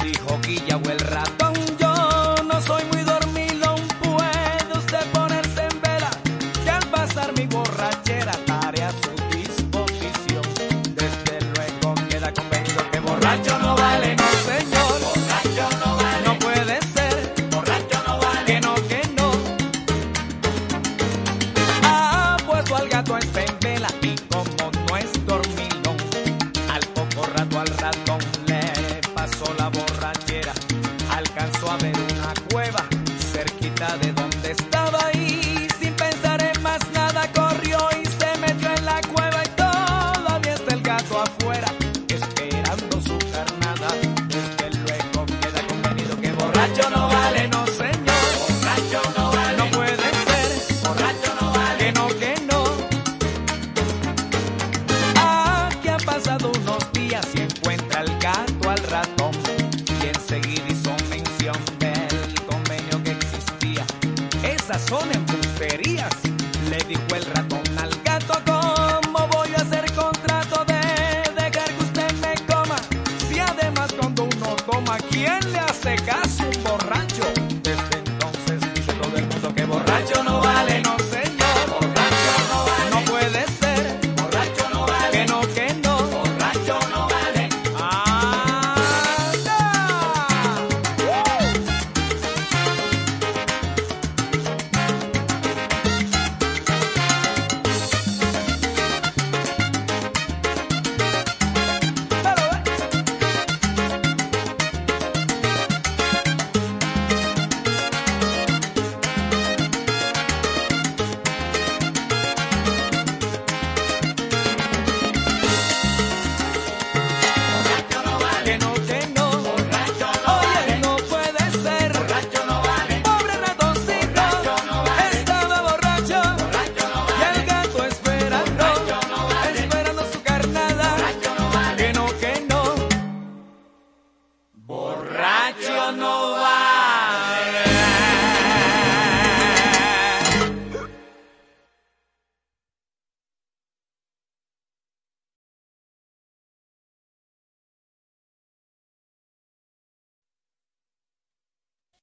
dijo Quilla o el ratón. Yo no soy muy dormilón, puede usted ponerse en vela, que al pasar mi borrachera estaré a su disposición. Desde luego queda convenido que borracho no vale, no señor. Borracho no vale. No puede ser. Borracho no vale. Que no, que no. Ha puesto al gato en vela y como no es dormilón, al poco rato al ratón le pasó la borrachera. Alcanzó a ver una cueva cerquita de donde estaba y sin pensar en más nada corrió y se metió en la cueva y todavía está el gato afuera esperando su carnada. Desde luego queda convenido que borracho no vale, no señor. Borracho no vale. No puede ser. Borracho no vale. Que no, que no. Aquí han pasado unos días y encuentra el gato al ratón y enseguida hizo mención del convenio que existía. Esas son embusterías, le dijo el ratón al gato. ¿Cómo voy a hacer contrato de dejar que usted me coma? Si además cuando uno toma, ¿quién le hace caso? Un borracho. Desde entonces dice todo el mundo que borracho no vale, no señor. Borracho no vale. No puede ser. Borracho no vale. Que no, que no. Borracho no vale. ¡Anda! Dale, ve. Borracho no vale. Que no, que no. Borracho no Oye, vale. no puede ser. Borracho no vale. Pobre ratoncito, Borracho no vale. estaba borracho Borracho no y vale. el gato esperando, Borracho no vale. esperando su carnada. Borracho no vale. Que no, que no. Borracho no